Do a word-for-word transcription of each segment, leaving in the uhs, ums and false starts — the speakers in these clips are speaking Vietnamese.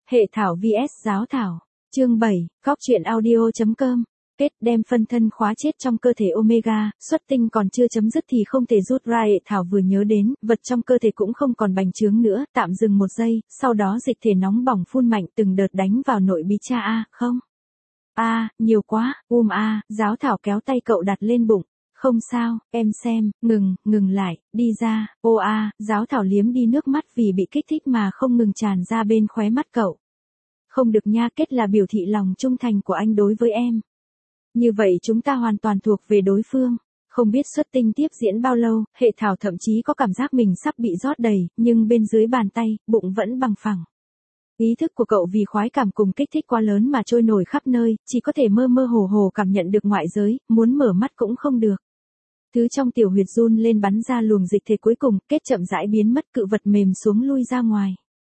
Hệ thảo vs giáo thảo. Chương bảy, Cóc truyện audio chấm com. Kết đem phân thân khóa chết trong cơ thể Omega, xuất tinh còn chưa chấm dứt thì không thể rút ra. Hệ thảo vừa nhớ đến, vật trong cơ thể cũng không còn bành trướng nữa, tạm dừng một giây, sau đó dịch thể nóng bỏng phun mạnh từng đợt đánh vào nội bí cha. A, không. A, nhiều quá, um a, giáo thảo kéo tay cậu đặt lên bụng. Không sao, em xem, ngừng, ngừng lại, đi ra, ô a, giáo thảo liếm đi nước mắt vì bị kích thích mà không ngừng tràn ra bên khóe mắt cậu. Không được nha, kết là biểu thị lòng trung thành của anh đối với em. Như vậy chúng ta hoàn toàn thuộc về đối phương. Không biết xuất tinh tiếp diễn bao lâu, hệ thảo thậm chí có cảm giác mình sắp bị rót đầy, nhưng bên dưới bàn tay, bụng vẫn bằng phẳng. Ý thức của cậu vì khoái cảm cùng kích thích quá lớn mà trôi nổi khắp nơi, chỉ có thể mơ mơ hồ hồ cảm nhận được ngoại giới, muốn mở mắt cũng không được. Thứ trong tiểu huyệt run lên bắn ra luồng dịch thể cuối cùng, kết chậm rãi biến mất, cự vật mềm xuống lui ra ngoài.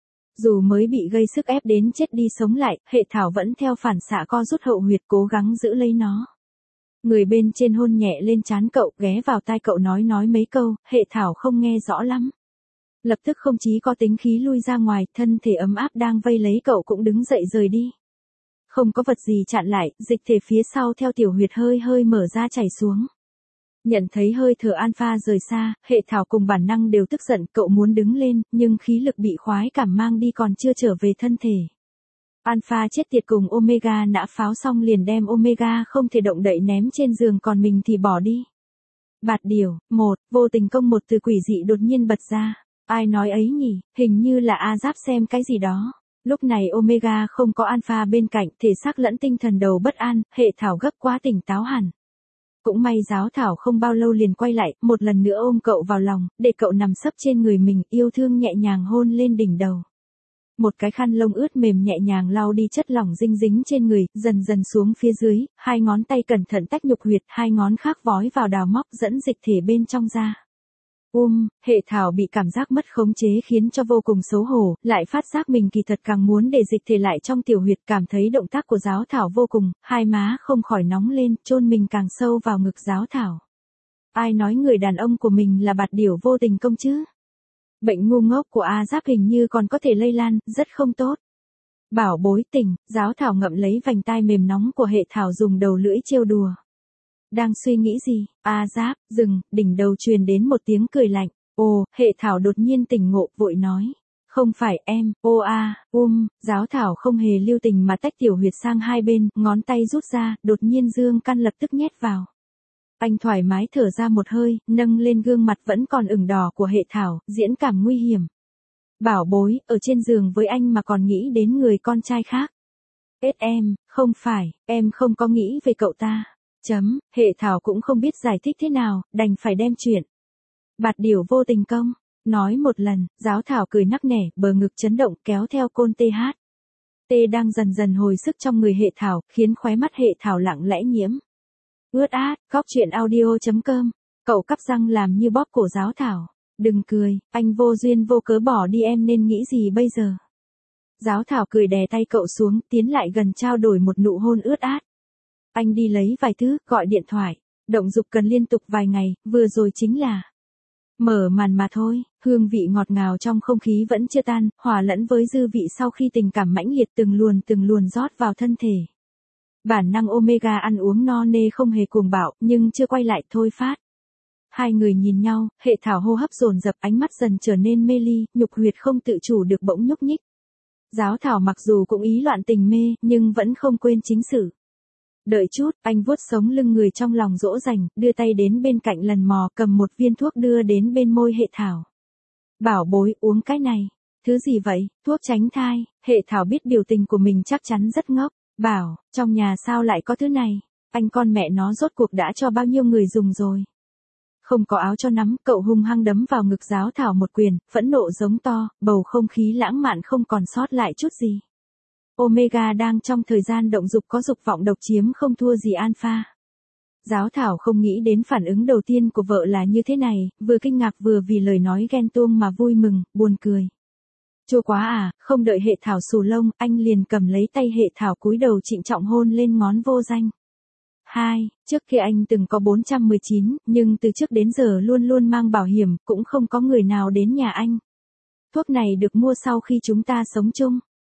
Dù mới bị gây sức ép đến chết đi sống lại, hệ thảo vẫn theo phản xạ co rút hậu huyệt cố gắng giữ lấy nó. Người bên trên hôn nhẹ lên trán cậu, ghé vào tai cậu nói nói mấy câu, hệ thảo không nghe rõ lắm. Lập tức không chí có tính khí lui ra ngoài, thân thể ấm áp đang vây lấy cậu cũng đứng dậy rời đi. Không có vật gì chặn lại, dịch thể phía sau theo tiểu huyệt hơi hơi mở ra chảy xuống. Nhận thấy hơi thở alpha rời xa, hệ thảo cùng bản năng đều tức giận, cậu muốn đứng lên, nhưng khí lực bị khoái cảm mang đi còn chưa trở về thân thể. Alpha chết tiệt cùng Omega nã pháo xong liền đem Omega không thể động đậy ném trên giường, còn mình thì bỏ đi. Bạt điều, một, vô tình công một từ quỷ dị đột nhiên bật ra. Ai nói ấy nhỉ, hình như là A Giáp xem cái gì đó. Lúc này Omega không có Alpha bên cạnh, thể xác lẫn tinh thần đầu bất an, hệ thảo gấp quá tỉnh táo hẳn. Cũng may giáo thảo không bao lâu liền quay lại, một lần nữa ôm cậu vào lòng, để cậu nằm sấp trên người mình, yêu thương nhẹ nhàng hôn lên đỉnh đầu. Một cái khăn lông ướt mềm nhẹ nhàng lau đi chất lỏng dinh dính trên người, dần dần xuống phía dưới, hai ngón tay cẩn thận tách nhục huyệt, hai ngón khác vói vào đào móc dẫn dịch thể bên trong ra. Um, hệ thảo bị cảm giác mất khống chế khiến cho vô cùng xấu hổ, lại phát giác mình kỳ thật càng muốn để dịch thể lại trong tiểu huyệt, cảm thấy động tác của giáo thảo vô cùng, hai má không khỏi nóng lên, chôn mình càng sâu vào ngực giáo thảo. Ai nói người đàn ông của mình là bạt điểu vô tình công chứ? Bệnh ngu ngốc của A Giáp hình như còn có thể lây lan, rất không tốt. Bảo bối tỉnh, giáo thảo ngậm lấy vành tai mềm nóng của hệ thảo dùng đầu lưỡi trêu đùa. Đang suy nghĩ gì? A Giáp, dừng, đỉnh đầu truyền đến một tiếng cười lạnh. Ồ, hệ thảo đột nhiên tỉnh ngộ, vội nói. Không phải em, ô a, um, giáo thảo không hề lưu tình mà tách tiểu huyệt sang hai bên, ngón tay rút ra, đột nhiên dương căn lập tức nhét vào. Anh thoải mái thở ra một hơi, nâng lên gương mặt vẫn còn ửng đỏ của hệ thảo, diễn cảm nguy hiểm. Bảo bối, ở trên giường với anh mà còn nghĩ đến người con trai khác. Ết em, không phải, em không có nghĩ về cậu ta. Chấm, hệ thảo cũng không biết giải thích thế nào, đành phải đem chuyện. Bạt điểu vô tình công, nói một lần, giáo thảo cười nắc nẻ, bờ ngực chấn động kéo theo côn tê hát. Tê đang dần dần hồi sức trong người hệ thảo, khiến khóe mắt hệ thảo lặng lẽ nhiễm. Ướt át, Cóc truyện audio chấm com, cậu cắp răng làm như bóp cổ giáo thảo. Đừng cười, anh vô duyên vô cớ bỏ đi, em nên nghĩ gì bây giờ? Giáo thảo cười đè tay cậu xuống, tiến lại gần trao đổi một nụ hôn ướt át. Anh đi lấy vài thứ, gọi điện thoại. Động dục cần liên tục vài ngày, vừa rồi chính là mở màn mà thôi. Hương vị ngọt ngào trong không khí vẫn chưa tan, hòa lẫn với dư vị sau khi tình cảm mãnh liệt từng luồn từng luồn rót vào thân thể. Bản năng Omega ăn uống no nê không hề cuồng bạo, nhưng chưa quay lại thôi phát. Hai người nhìn nhau, hệ thảo hô hấp dồn dập, ánh mắt dần trở nên mê ly, nhục huyệt không tự chủ được bỗng nhúc nhích. Giáo thảo mặc dù cũng ý loạn tình mê, nhưng vẫn không quên chính sự. Đợi chút, anh vuốt sống lưng người trong lòng dỗ dành, đưa tay đến bên cạnh lần mò, cầm một viên thuốc đưa đến bên môi hệ thảo. Bảo bối, uống cái này. Thứ gì vậy? Thuốc tránh thai. Hệ thảo biết biểu tình của mình chắc chắn rất ngốc. Bảo, trong nhà sao lại có thứ này? Anh con mẹ nó rốt cuộc đã cho bao nhiêu người dùng rồi? Không có áo cho nắm, cậu hung hăng đấm vào ngực giáo thảo một quyền, phẫn nộ giống to, bầu không khí lãng mạn không còn sót lại chút gì. Omega đang trong thời gian động dục có dục vọng độc chiếm không thua gì Alpha. Giáo thảo không nghĩ đến phản ứng đầu tiên của vợ là như thế này, vừa kinh ngạc vừa vì lời nói ghen tuông mà vui mừng, buồn cười. Chua quá à, không đợi hệ thảo xù lông, anh liền cầm lấy tay hệ thảo cúi đầu trịnh trọng hôn lên ngón vô danh. Hai, trước kia anh từng có bốn trăm mười chín, nhưng từ trước đến giờ luôn luôn mang bảo hiểm, cũng không có người nào đến nhà anh. Thuốc này được mua sau khi chúng ta sống chung.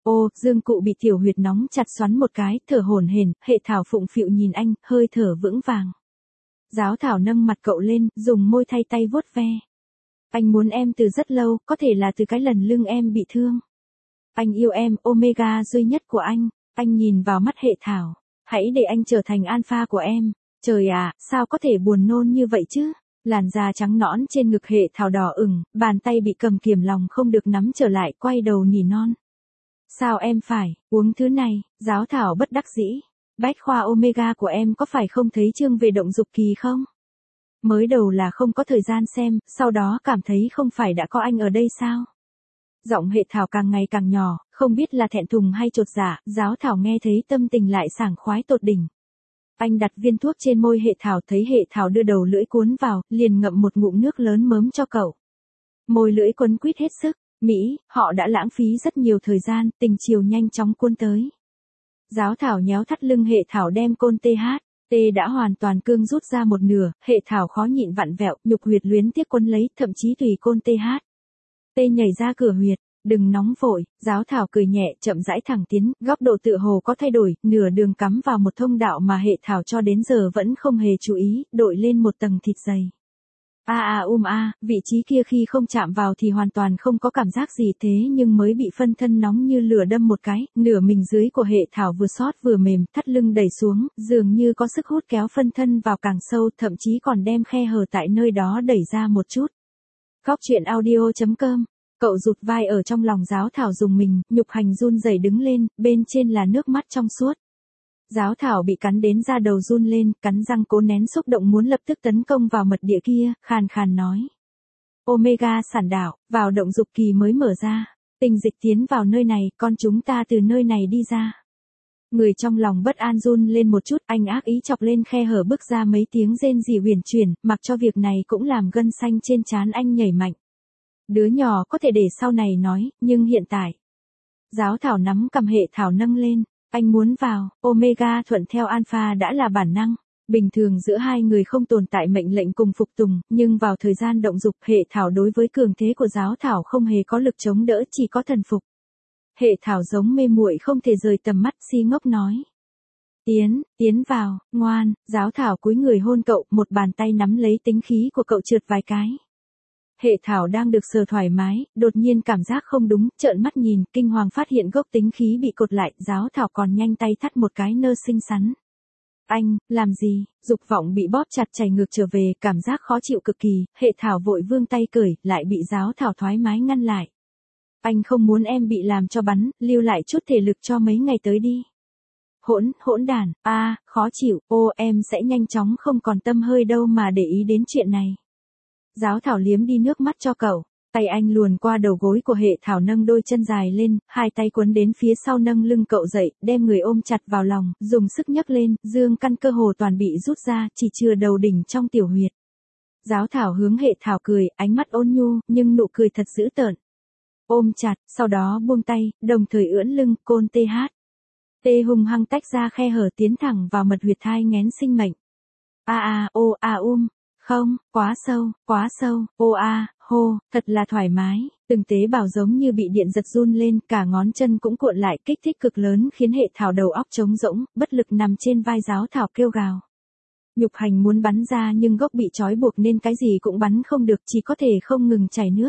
Ô, dương cụ bị tiểu huyệt nóng chặt xoắn một cái, thở hổn hển, hệ thảo phụng phịu nhìn anh, hơi thở vững vàng. Giáo thảo nâng mặt cậu lên, dùng môi thay tay vuốt ve. Anh muốn em từ rất lâu, có thể là từ cái lần lưng em bị thương. Anh yêu em, Omega duy nhất của anh. Anh nhìn vào mắt hệ thảo. Hãy để anh trở thành alpha của em. Trời ạ, sao có thể buồn nôn như vậy chứ? Làn da trắng nõn trên ngực hệ thảo đỏ ửng, bàn tay bị cầm kiềm lòng không được nắm trở lại, quay đầu nỉ non. Sao em phải, uống thứ này, giáo thảo bất đắc dĩ. Bách khoa Omega của em có phải không thấy chương về động dục kỳ không? Mới đầu là không có thời gian xem, sau đó cảm thấy không phải đã có anh ở đây sao? Giọng hệ thảo càng ngày càng nhỏ, không biết là thẹn thùng hay chột dạ, giáo thảo nghe thấy tâm tình lại sảng khoái tột đỉnh. Anh đặt viên thuốc trên môi hệ thảo, thấy hệ thảo đưa đầu lưỡi cuốn vào, liền ngậm một ngụm nước lớn mớm cho cậu. Môi lưỡi quấn quýt hết sức, Mỹ, họ đã lãng phí rất nhiều thời gian, tình chiều nhanh chóng cuốn tới. Giáo thảo nhéo thắt lưng hệ thảo đem côn tê hát. Tê đã hoàn toàn cương rút ra một nửa, hệ thảo khó nhịn vặn vẹo, nhục huyệt luyến tiếc quấn lấy, thậm chí tùy côn tê hát. Tê nhảy ra cửa huyệt, đừng nóng vội, giáo thảo cười nhẹ, chậm rãi thẳng tiến, góc độ tựa hồ có thay đổi, nửa đường cắm vào một thông đạo mà hệ thảo cho đến giờ vẫn không hề chú ý, đội lên một tầng thịt dày. A a um a, vị trí kia khi không chạm vào thì hoàn toàn không có cảm giác gì, thế nhưng mới bị phân thân nóng như lửa đâm một cái, nửa mình dưới của hệ thảo vừa xót vừa mềm, thắt lưng đẩy xuống, dường như có sức hút kéo phân thân vào càng sâu, thậm chí còn đem khe hở tại nơi đó đẩy ra một chút. Góc truyện audio chấm com. Cậu rụt vai ở trong lòng giáo thảo dùng mình, nhục hành run rẩy đứng lên, bên trên là nước mắt trong suốt. Giáo thảo bị cắn đến da đầu run lên, cắn răng cố nén xúc động muốn lập tức tấn công vào mật địa kia, khàn khàn nói. Omega sản đảo, vào động dục kỳ mới mở ra. Tình dịch tiến vào nơi này, con chúng ta từ nơi này đi ra. Người trong lòng bất an run lên một chút, anh ác ý chọc lên khe hở bước ra mấy tiếng rên rỉ huyền chuyển, mặc cho việc này cũng làm gân xanh trên trán anh nhảy mạnh. Đứa nhỏ có thể để sau này nói, nhưng hiện tại. Giáo thảo nắm cầm hệ thảo nâng lên. Anh muốn vào, Omega thuận theo Alpha đã là bản năng. Bình thường giữa hai người không tồn tại mệnh lệnh cùng phục tùng, nhưng vào thời gian động dục hệ thảo đối với cường thế của giáo thảo không hề có lực chống đỡ, chỉ có thần phục. Hệ thảo giống mê muội không thể rời tầm mắt, si ngốc nói. Tiến, tiến vào, ngoan, giáo thảo cúi người hôn cậu, một bàn tay nắm lấy tính khí của cậu trượt vài cái. Hệ thảo đang được sờ thoải mái, đột nhiên cảm giác không đúng, trợn mắt nhìn, kinh hoàng phát hiện gốc tính khí bị cột lại, giáo thảo còn nhanh tay thắt một cái nơ xinh xắn. Anh, làm gì, dục vọng bị bóp chặt chảy ngược trở về, cảm giác khó chịu cực kỳ, hệ thảo vội vươn tay cởi, lại bị giáo thảo thoải mái ngăn lại. Anh không muốn em bị làm cho bắn, lưu lại chút thể lực cho mấy ngày tới đi. Hỗn, hỗn đàn, a à, khó chịu, ô em sẽ nhanh chóng không còn tâm hơi đâu mà để ý đến chuyện này. Giáo thảo liếm đi nước mắt cho cậu, tay anh luồn qua đầu gối của hệ thảo nâng đôi chân dài lên, hai tay quấn đến phía sau nâng lưng cậu dậy, đem người ôm chặt vào lòng, dùng sức nhấc lên, dương căn cơ hồ toàn bị rút ra, chỉ chừa đầu đỉnh trong tiểu huyệt. Giáo thảo hướng hệ thảo cười, ánh mắt ôn nhu, nhưng nụ cười thật dữ tợn. Ôm chặt, sau đó buông tay, đồng thời ưỡn lưng, côn tê hát. Tê hung hăng tách ra khe hở tiến thẳng vào mật huyệt thai nghén sinh mệnh. A a, ô a um. Không, quá sâu, quá sâu, ô a, hô, thật là thoải mái, từng tế bào giống như bị điện giật run lên, cả ngón chân cũng cuộn lại, kích thích cực lớn khiến hệ thảo đầu óc trống rỗng, bất lực nằm trên vai giáo thảo kêu gào. Nhục hành muốn bắn ra nhưng gốc bị trói buộc nên cái gì cũng bắn không được, chỉ có thể không ngừng chảy nước.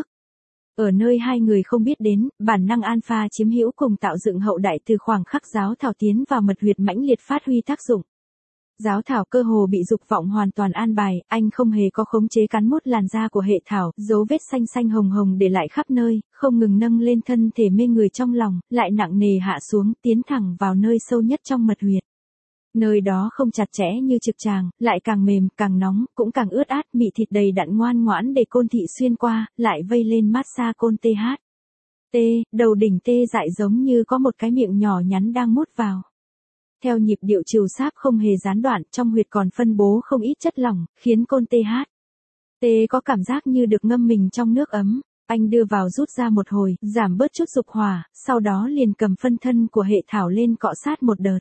Ở nơi hai người không biết đến, bản năng alpha chiếm hữu cùng tạo dựng hậu đại từ khoảng khắc giáo thảo tiến vào mật huyệt mãnh liệt phát huy tác dụng. Giáo thảo cơ hồ bị dục vọng hoàn toàn an bài, anh không hề có khống chế cắn mút làn da của hệ thảo, dấu vết xanh xanh hồng hồng để lại khắp nơi, không ngừng nâng lên thân thể mê người trong lòng, lại nặng nề hạ xuống, tiến thẳng vào nơi sâu nhất trong mật huyệt. Nơi đó không chặt chẽ như trực tràng, lại càng mềm, càng nóng, cũng càng ướt át, mị thịt đầy đặn ngoan ngoãn để côn thị xuyên qua, lại vây lên mát xa côn tê hát. Tê, đầu đỉnh tê dại giống như có một cái miệng nhỏ nhắn đang mút vào. Theo nhịp điệu trừu sáp không hề gián đoạn, trong huyệt còn phân bố không ít chất lỏng, khiến côn tê hát. Tê có cảm giác như được ngâm mình trong nước ấm, anh đưa vào rút ra một hồi, giảm bớt chút dục hỏa, sau đó liền cầm phân thân của hệ thảo lên cọ sát một đợt.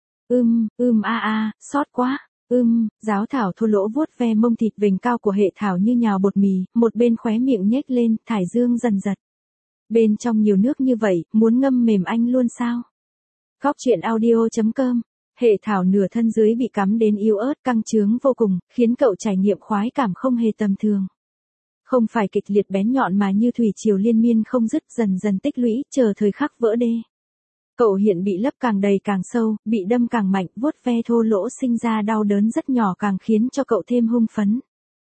Ưm, ưm a a, xót quá, ưm, giáo thảo thô lỗ vuốt ve mông thịt vểnh cao của hệ thảo như nhào bột mì, một bên khóe miệng nhếch lên, thải dương dần dật. Bên trong nhiều nước như vậy, muốn ngâm mềm anh luôn sao? Góc chuyện audio.com. Hệ thảo nửa thân dưới bị cắm đến yếu ớt căng trướng vô cùng, khiến cậu trải nghiệm khoái cảm không hề tầm thường. Không phải kịch liệt bén nhọn mà như thủy triều liên miên không dứt, dần dần tích lũy, chờ thời khắc vỡ đê. Cậu hiện bị lấp càng đầy càng sâu, bị đâm càng mạnh, vuốt ve thô lỗ sinh ra đau đớn rất nhỏ càng khiến cho cậu thêm hung phấn.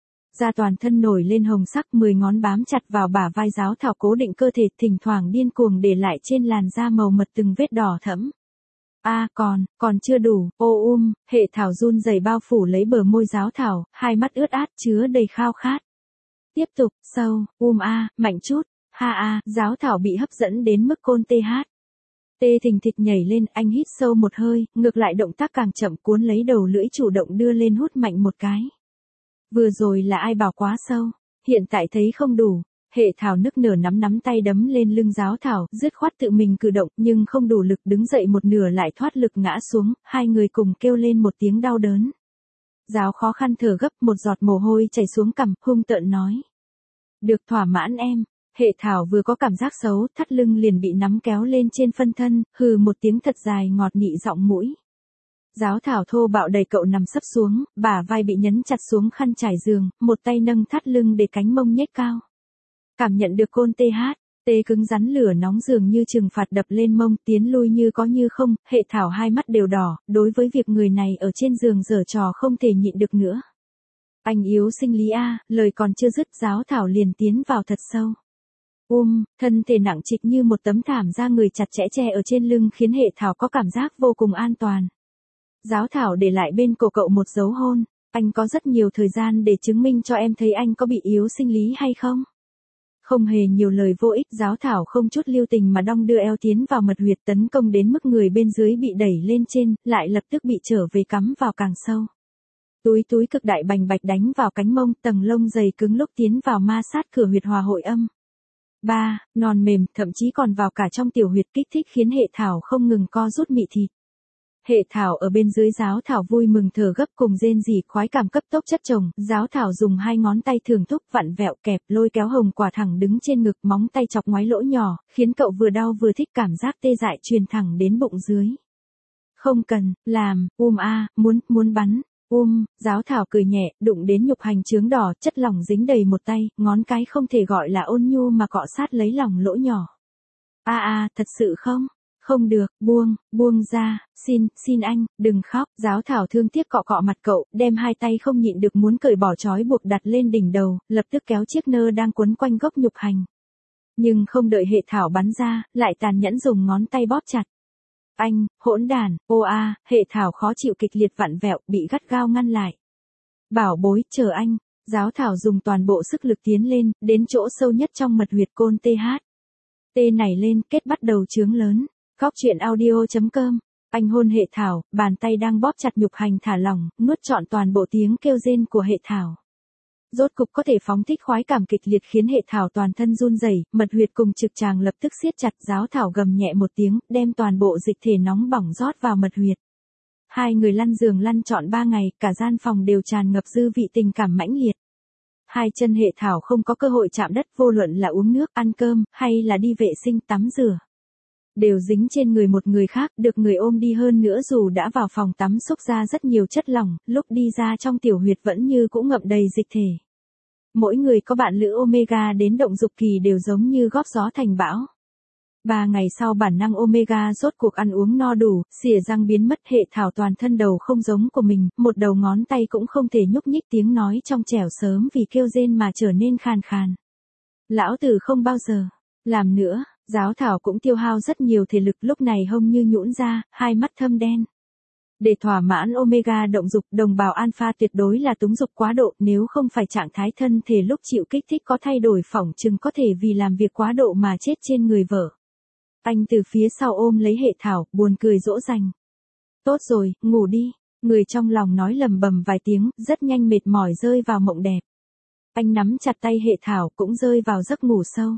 Da toàn thân nổi lên hồng sắc, mười ngón bám chặt vào bả vai Giáo Thảo cố định cơ thể, thỉnh thoảng điên cuồng để lại trên làn da màu mật từng vết đỏ thẫm. A à, còn, còn chưa đủ, ô um, Hệ Thảo run rẩy bao phủ lấy bờ môi Giáo Thảo, hai mắt ướt át chứa đầy khao khát. Tiếp tục, sâu, um a, à, mạnh chút, ha a, à, Giáo Thảo bị hấp dẫn đến mức côn tê hát. Tê thình thịch nhảy lên, anh hít sâu một hơi, ngược lại động tác càng chậm, cuốn lấy đầu lưỡi chủ động đưa lên hút mạnh một cái. Vừa rồi là ai bảo quá sâu, hiện tại thấy không đủ. Hệ Thảo nức nở nắm nắm tay đấm lên lưng Giáo Thảo, dứt khoát tự mình cử động, nhưng không đủ lực, đứng dậy một nửa lại thoát lực ngã xuống, hai người cùng kêu lên một tiếng đau đớn. Giáo khó khăn thở gấp, một giọt mồ hôi chảy xuống cằm, hung tợn nói. Được, thỏa mãn em. Hệ Thảo vừa có cảm giác xấu, thắt lưng liền bị nắm kéo lên trên phân thân, hừ một tiếng thật dài ngọt nị giọng mũi. Giáo Thảo thô bạo đẩy cậu nằm sấp xuống, bả vai bị nhấn chặt xuống khăn trải giường, một tay nâng thắt lưng để cánh mông nhếch cao. Cảm nhận được côn tê hát, tê cứng rắn lửa nóng dường như trừng phạt đập lên mông, tiến lui như có như không, Hệ Thảo hai mắt đều đỏ, đối với việc người này ở trên giường giở trò không thể nhịn được nữa. Anh yếu sinh lý a, lời còn chưa dứt Giáo Thảo liền tiến vào thật sâu. Um, thân thể nặng trịch như một tấm thảm da người chặt chẽ che ở trên lưng khiến Hệ Thảo có cảm giác vô cùng an toàn. Giáo Thảo để lại bên cổ cậu một dấu hôn, anh có rất nhiều thời gian để chứng minh cho em thấy anh có bị yếu sinh lý hay không. Không hề nhiều lời vô ích, Giáo Thảo không chút lưu tình mà đong đưa eo tiến vào mật huyệt, tấn công đến mức người bên dưới bị đẩy lên trên, lại lập tức bị trở về cắm vào càng sâu. Túi túi cực đại bành bạch đánh vào cánh mông, tầng lông dày cứng lúc tiến vào ma sát cửa huyệt hòa hội âm. Ba, non mềm, thậm chí còn vào cả trong tiểu huyệt, kích thích khiến Hệ Thảo không ngừng co rút mị thịt. Hệ Thảo ở bên dưới Giáo Thảo vui mừng thở gấp cùng rên rỉ, khoái cảm cấp tốc chất chồng, Giáo Thảo dùng hai ngón tay thường thúc vặn vẹo kẹp lôi kéo hồng quả thẳng đứng trên ngực, móng tay chọc ngoái lỗ nhỏ, khiến cậu vừa đau vừa thích, cảm giác tê dại truyền thẳng đến bụng dưới. Không cần, làm, um a, à, muốn, muốn bắn. Um, Giáo Thảo cười nhẹ, đụng đến nhục hành trướng đỏ, chất lỏng dính đầy một tay, ngón cái không thể gọi là ôn nhu mà cọ sát lấy lòng lỗ nhỏ. A à, a, à, thật sự không? Không được, buông, buông ra, xin, xin anh, đừng khóc. Giáo Thảo thương tiếc cọ cọ mặt cậu, đem hai tay không nhịn được muốn cởi bỏ trói buộc đặt lên đỉnh đầu, lập tức kéo chiếc nơ đang quấn quanh gốc nhục hành. Nhưng không đợi Hệ Thảo bắn ra, lại tàn nhẫn dùng ngón tay bóp chặt. Anh, hỗn đàn, ô a, à, Hệ Thảo khó chịu kịch liệt vặn vẹo, bị gắt gao ngăn lại. Bảo bối, chờ anh. Giáo Thảo dùng toàn bộ sức lực tiến lên, đến chỗ sâu nhất trong mật huyệt côn tê hát. Tê nảy lên, kết bắt đầu trướng lớn. Góc chuyện audio.com. Anh hôn Hệ Thảo, bàn tay đang bóp chặt nhục hành thả lỏng, nuốt trọn toàn bộ tiếng kêu rên của Hệ Thảo. Rốt cục có thể phóng thích khoái cảm kịch liệt khiến Hệ Thảo toàn thân run rẩy, mật huyệt cùng trực tràng lập tức siết chặt. Giáo Thảo gầm nhẹ một tiếng, đem toàn bộ dịch thể nóng bỏng rót vào mật huyệt. Hai người lăn giường lăn trọn ba ngày, cả gian phòng đều tràn ngập dư vị tình cảm mãnh liệt. Hai chân Hệ Thảo không có cơ hội chạm đất, vô luận là uống nước, ăn cơm, hay là đi vệ sinh tắm rửa. Đều dính trên người một người khác, được người ôm đi, hơn nữa dù đã vào phòng tắm xúc ra rất nhiều chất lỏng, lúc đi ra trong tiểu huyệt vẫn như cũng ngậm đầy dịch thể. Mỗi người có bạn lữ Omega đến động dục kỳ đều giống như góp gió thành bão. Ba ngày sau bản năng Omega rốt cuộc ăn uống no đủ, xỉa răng biến mất. Hệ Thảo toàn thân đầu không giống của mình, một đầu ngón tay cũng không thể nhúc nhích, tiếng nói trong trẻo sớm vì kêu rên mà trở nên khàn khàn. Lão tử không bao giờ làm nữa. Giáo Thảo cũng tiêu hao rất nhiều thể lực, lúc này hông như nhũn ra, hai mắt thâm đen. Để thỏa mãn Omega động dục, đồng bào Alpha tuyệt đối là túng dục quá độ, nếu không phải trạng thái thân thể lúc chịu kích thích có thay đổi, phỏng chừng có thể vì làm việc quá độ mà chết trên người vợ. Anh từ phía sau ôm lấy Hệ Thảo, buồn cười dỗ dành. Tốt rồi, ngủ đi. Người trong lòng nói lầm bầm vài tiếng, rất nhanh mệt mỏi rơi vào mộng đẹp. Anh nắm chặt tay Hệ Thảo cũng rơi vào giấc ngủ sâu.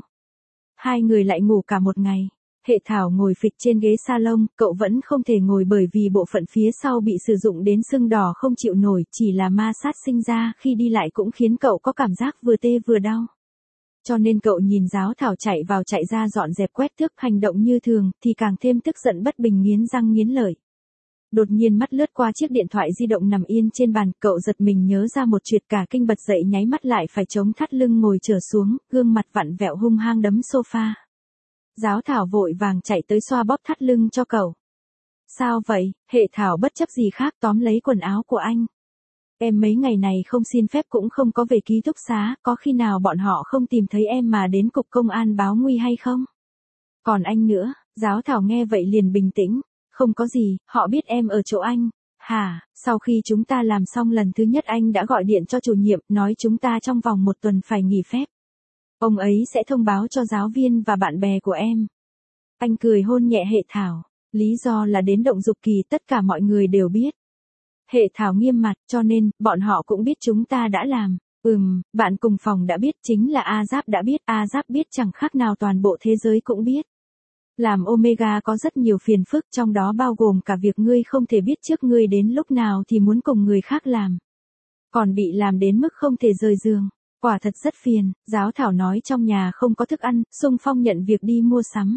Hai người lại ngủ cả một ngày. Hệ Thảo ngồi phịch trên ghế salon, cậu vẫn không thể ngồi bởi vì bộ phận phía sau bị sử dụng đến sưng đỏ không chịu nổi, chỉ là ma sát sinh ra khi đi lại cũng khiến cậu có cảm giác vừa tê vừa đau. Cho nên cậu nhìn giáo thảo chạy vào chạy ra dọn dẹp quét thước hành động như thường, thì càng thêm tức giận bất bình nghiến răng nghiến lợi. Đột nhiên mắt lướt qua chiếc điện thoại di động nằm yên trên bàn, cậu giật mình nhớ ra một chuyện, cả kinh bật dậy nháy mắt lại phải chống thắt lưng ngồi trở xuống, gương mặt vặn vẹo hung hăng đấm sofa. Giáo thảo vội vàng chạy tới xoa bóp thắt lưng cho cậu. Sao vậy? Hệ thảo bất chấp gì khác tóm lấy quần áo của anh. Em mấy ngày này không xin phép cũng không có về ký túc xá, có khi nào bọn họ không tìm thấy em mà đến cục công an báo nguy hay không? Còn anh nữa, giáo thảo nghe vậy liền bình tĩnh. Không có gì, họ biết em ở chỗ anh. Hả, sau khi chúng ta làm xong lần thứ nhất anh đã gọi điện cho chủ nhiệm, nói chúng ta trong vòng một tuần phải nghỉ phép. Ông ấy sẽ thông báo cho giáo viên và bạn bè của em. Anh cười hôn nhẹ Hệ Thảo. Lý do là đến động dục kỳ, tất cả mọi người đều biết. Hệ Thảo nghiêm mặt, cho nên, bọn họ cũng biết chúng ta đã làm. Ừm, bạn cùng phòng đã biết, chính là A Giáp đã biết, A Giáp biết chẳng khác nào toàn bộ thế giới cũng biết. Làm Omega có rất nhiều phiền phức, trong đó bao gồm cả việc ngươi không thể biết trước ngươi đến lúc nào thì muốn cùng người khác làm. Còn bị làm đến mức không thể rời giường. Quả thật rất phiền, giáo thảo nói trong nhà không có thức ăn, xung phong nhận việc đi mua sắm.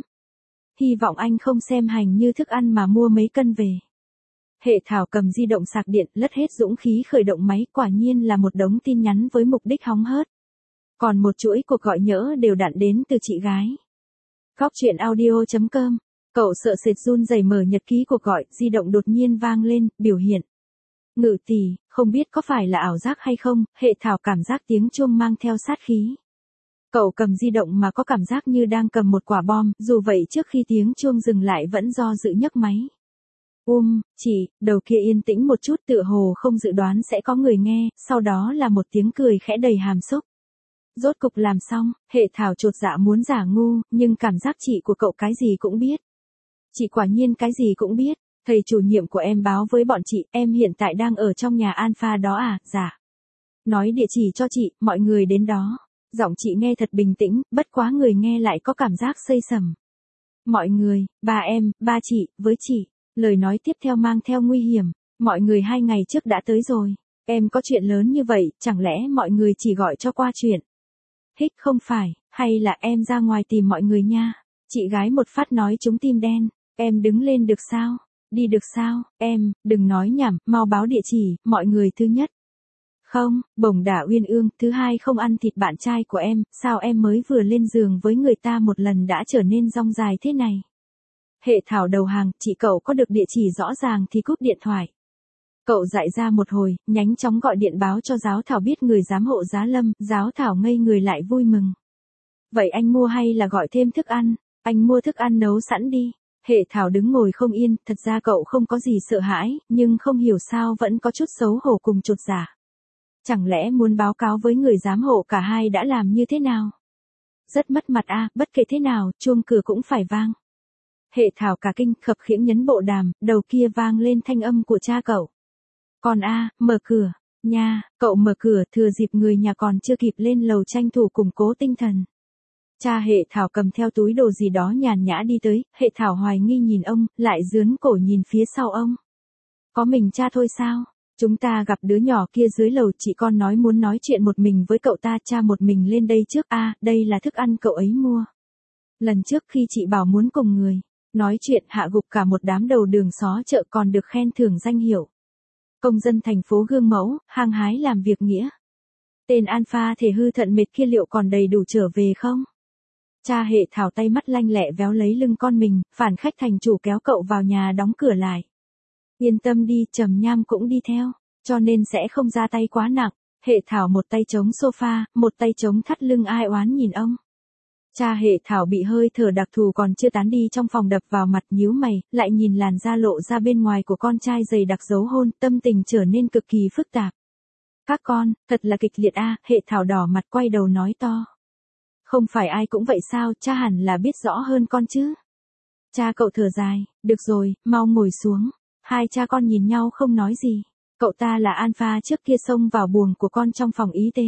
Hy vọng anh không xem hành như thức ăn mà mua mấy cân về. Hệ thảo cầm di động sạc điện, lất hết dũng khí khởi động máy, quả nhiên là một đống tin nhắn với mục đích hóng hớt. Còn một chuỗi cuộc gọi nhỡ đều đặn đến từ chị gái. Góc chuyện audio chấm com. Cậu sợ sệt run rẩy mở nhật ký cuộc gọi, di động đột nhiên vang lên, biểu hiện. Ngự tỷ, không biết có phải là ảo giác hay không, Hệ thảo cảm giác tiếng chuông mang theo sát khí. Cậu cầm di động mà có cảm giác như đang cầm một quả bom, dù vậy trước khi tiếng chuông dừng lại vẫn do dự nhấc máy. Um, chị, đầu kia yên tĩnh một chút, tựa hồ không dự đoán sẽ có người nghe, sau đó là một tiếng cười khẽ đầy hàm xúc. Rốt cục làm xong, Hệ thảo chột dạ muốn giả ngu, nhưng cảm giác chị của cậu cái gì cũng biết. Chị quả nhiên cái gì cũng biết, thầy chủ nhiệm của em báo với bọn chị, em hiện tại đang ở trong nhà Alpha đó à, dạ. Nói địa chỉ cho chị, mọi người đến đó. Giọng chị nghe thật bình tĩnh, bất quá người nghe lại có cảm giác xây sầm. Mọi người, ba em, ba chị, với chị. Lời nói tiếp theo mang theo nguy hiểm. Mọi người hai ngày trước đã tới rồi. Em có chuyện lớn như vậy, chẳng lẽ mọi người chỉ gọi cho qua chuyện? Hích không phải, hay là em ra ngoài tìm mọi người nha. Chị gái một phát nói trúng tim đen. Em đứng lên được sao? Đi được sao? Em, đừng nói nhảm, mau báo địa chỉ, mọi người thứ nhất. Không, bổng đả uyên ương, thứ hai không ăn thịt bạn trai của em, sao em mới vừa lên giường với người ta một lần đã trở nên rong dài thế này. Hệ thảo đầu hàng, chị cậu có được địa chỉ rõ ràng thì cúp điện thoại. Cậu dại ra một hồi, nhanh chóng gọi điện báo cho giáo thảo biết người giám hộ Giá Lâm, giáo thảo ngây người lại vui mừng. Vậy anh mua hay là gọi thêm thức ăn? Anh mua thức ăn nấu sẵn đi. Hệ thảo đứng ngồi không yên, thật ra cậu không có gì sợ hãi, nhưng không hiểu sao vẫn có chút xấu hổ cùng chột dạ. Chẳng lẽ muốn báo cáo với người giám hộ cả hai đã làm như thế nào? Rất mất mặt a, à, bất kể thế nào, chuông cửa cũng phải vang. Hệ thảo cả kinh, khập khiễng nhấn bộ đàm, đầu kia vang lên thanh âm của cha cậu. Con a, à, mở cửa, nha, cậu mở cửa, thừa dịp người nhà còn chưa kịp lên lầu tranh thủ củng cố tinh thần. Cha Hệ thảo cầm theo túi đồ gì đó nhàn nhã đi tới, Hệ thảo hoài nghi nhìn ông, lại dướn cổ nhìn phía sau ông. Có mình cha thôi sao? Chúng ta gặp đứa nhỏ kia dưới lầu, chị con nói muốn nói chuyện một mình với cậu ta, cha một mình lên đây trước a, à, đây là thức ăn cậu ấy mua. Lần trước khi chị bảo muốn cùng người nói chuyện hạ gục cả một đám đầu đường xó chợ còn được khen thưởng danh hiệu. Công dân thành phố gương mẫu, hăng hái làm việc nghĩa. Tên Alpha thể hư thận mệt kia liệu còn đầy đủ trở về không? Cha Hệ thảo tay mắt lanh lẹ véo lấy lưng con mình, phản khách thành chủ kéo cậu vào nhà đóng cửa lại. Yên tâm đi, Trầm Nham cũng đi theo, cho nên sẽ không ra tay quá nặng. Hệ thảo một tay chống sofa, một tay chống thắt lưng ai oán nhìn ông. Cha Hệ thảo bị hơi thở đặc thù còn chưa tán đi trong phòng đập vào mặt, nhíu mày, lại nhìn làn da lộ ra bên ngoài của con trai dày đặc dấu hôn, tâm tình trở nên cực kỳ phức tạp. Các con, thật là kịch liệt a, à, Hệ thảo đỏ mặt quay đầu nói to. Không phải ai cũng vậy sao, cha hẳn là biết rõ hơn con chứ. Cha cậu thở dài, được rồi, mau ngồi xuống. Hai cha con nhìn nhau không nói gì. Cậu ta là Alpha trước kia xông vào buồng của con trong phòng y tế.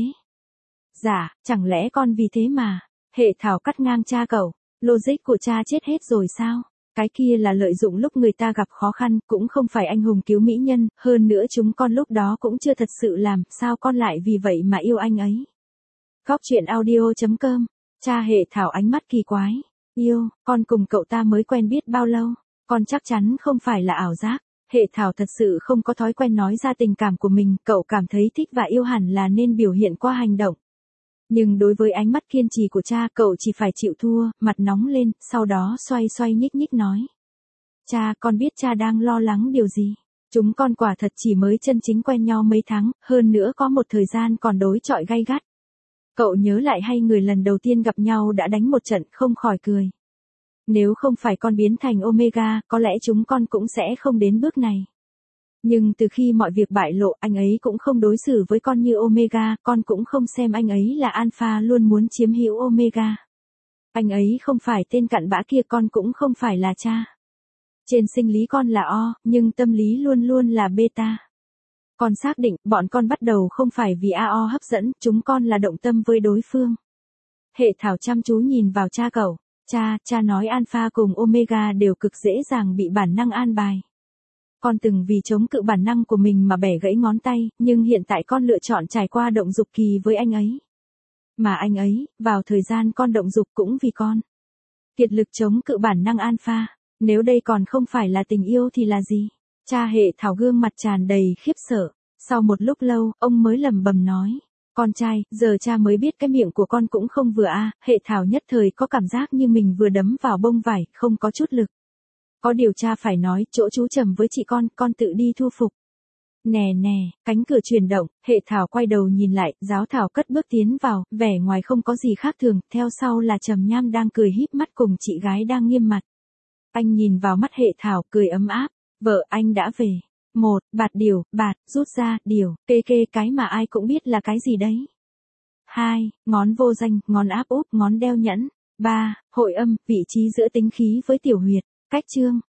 Dạ, chẳng lẽ con vì thế mà. Hệ thảo cắt ngang cha cậu. Logic của cha chết hết rồi sao? Cái kia là lợi dụng lúc người ta gặp khó khăn, cũng không phải anh hùng cứu mỹ nhân, hơn nữa chúng con lúc đó cũng chưa thật sự làm, sao con lại vì vậy mà yêu anh ấy? Cóc truyện audio.com. Cha Hệ Thảo ánh mắt kỳ quái. Yêu, con cùng cậu ta mới quen biết bao lâu? Con chắc chắn không phải là ảo giác. Hệ Thảo thật sự không có thói quen nói ra tình cảm của mình, cậu cảm thấy thích và yêu hẳn là nên biểu hiện qua hành động. Nhưng đối với ánh mắt kiên trì của cha, cậu chỉ phải chịu thua, mặt nóng lên, sau đó xoay xoay nhích nhích nói. Cha, con biết cha đang lo lắng điều gì. Chúng con quả thật chỉ mới chân chính quen nhau mấy tháng, hơn nữa có một thời gian còn đối chọi gay gắt. Cậu nhớ lại hay người lần đầu tiên gặp nhau đã đánh một trận, không khỏi cười. Nếu không phải con biến thành Omega, có lẽ chúng con cũng sẽ không đến bước này. Nhưng từ khi mọi việc bại lộ, anh ấy cũng không đối xử với con như Omega, con cũng không xem anh ấy là Alpha, luôn muốn chiếm hữu Omega. Anh ấy không phải tên cặn bã kia, con cũng không phải là cha. Trên sinh lý con là O, nhưng tâm lý luôn luôn là beta. Con xác định, bọn con bắt đầu không phải vì a o hấp dẫn, chúng con là động tâm với đối phương. Hệ Thảo chăm chú nhìn vào cha cậu. Cha, cha nói Alpha cùng Omega đều cực dễ dàng bị bản năng an bài. Con từng vì chống cự bản năng của mình mà bẻ gãy ngón tay, nhưng hiện tại con lựa chọn trải qua động dục kỳ với anh ấy. Mà anh ấy, vào thời gian con động dục cũng vì con. Kiệt lực chống cự bản năng Alpha. Nếu đây còn không phải là tình yêu thì là gì? Cha Hệ Thảo gương mặt tràn đầy khiếp sợ. Sau một lúc lâu, ông mới lẩm bẩm nói. Con trai, giờ cha mới biết cái miệng của con cũng không vừa a. À. Hệ Thảo nhất thời có cảm giác như mình vừa đấm vào bông vải, không có chút lực. Có điều cha phải nói, chỗ chú trầm với chị con, con tự đi thu phục. Nè nè, cánh cửa chuyển động, Hệ Thảo quay đầu nhìn lại, Giáo Thảo cất bước tiến vào, vẻ ngoài không có gì khác thường, theo sau là Trầm Nham đang cười híp mắt cùng chị gái đang nghiêm mặt. Anh nhìn vào mắt Hệ Thảo, cười ấm áp. Vợ anh đã về. Một, bạt điều, bạt, rút ra, điều, kê kê cái mà ai cũng biết là cái gì đấy. Hai, ngón vô danh, ngón áp úp, ngón đeo nhẫn. Ba, hội âm, vị trí giữa tính khí với tiểu huyệt. Cách chương.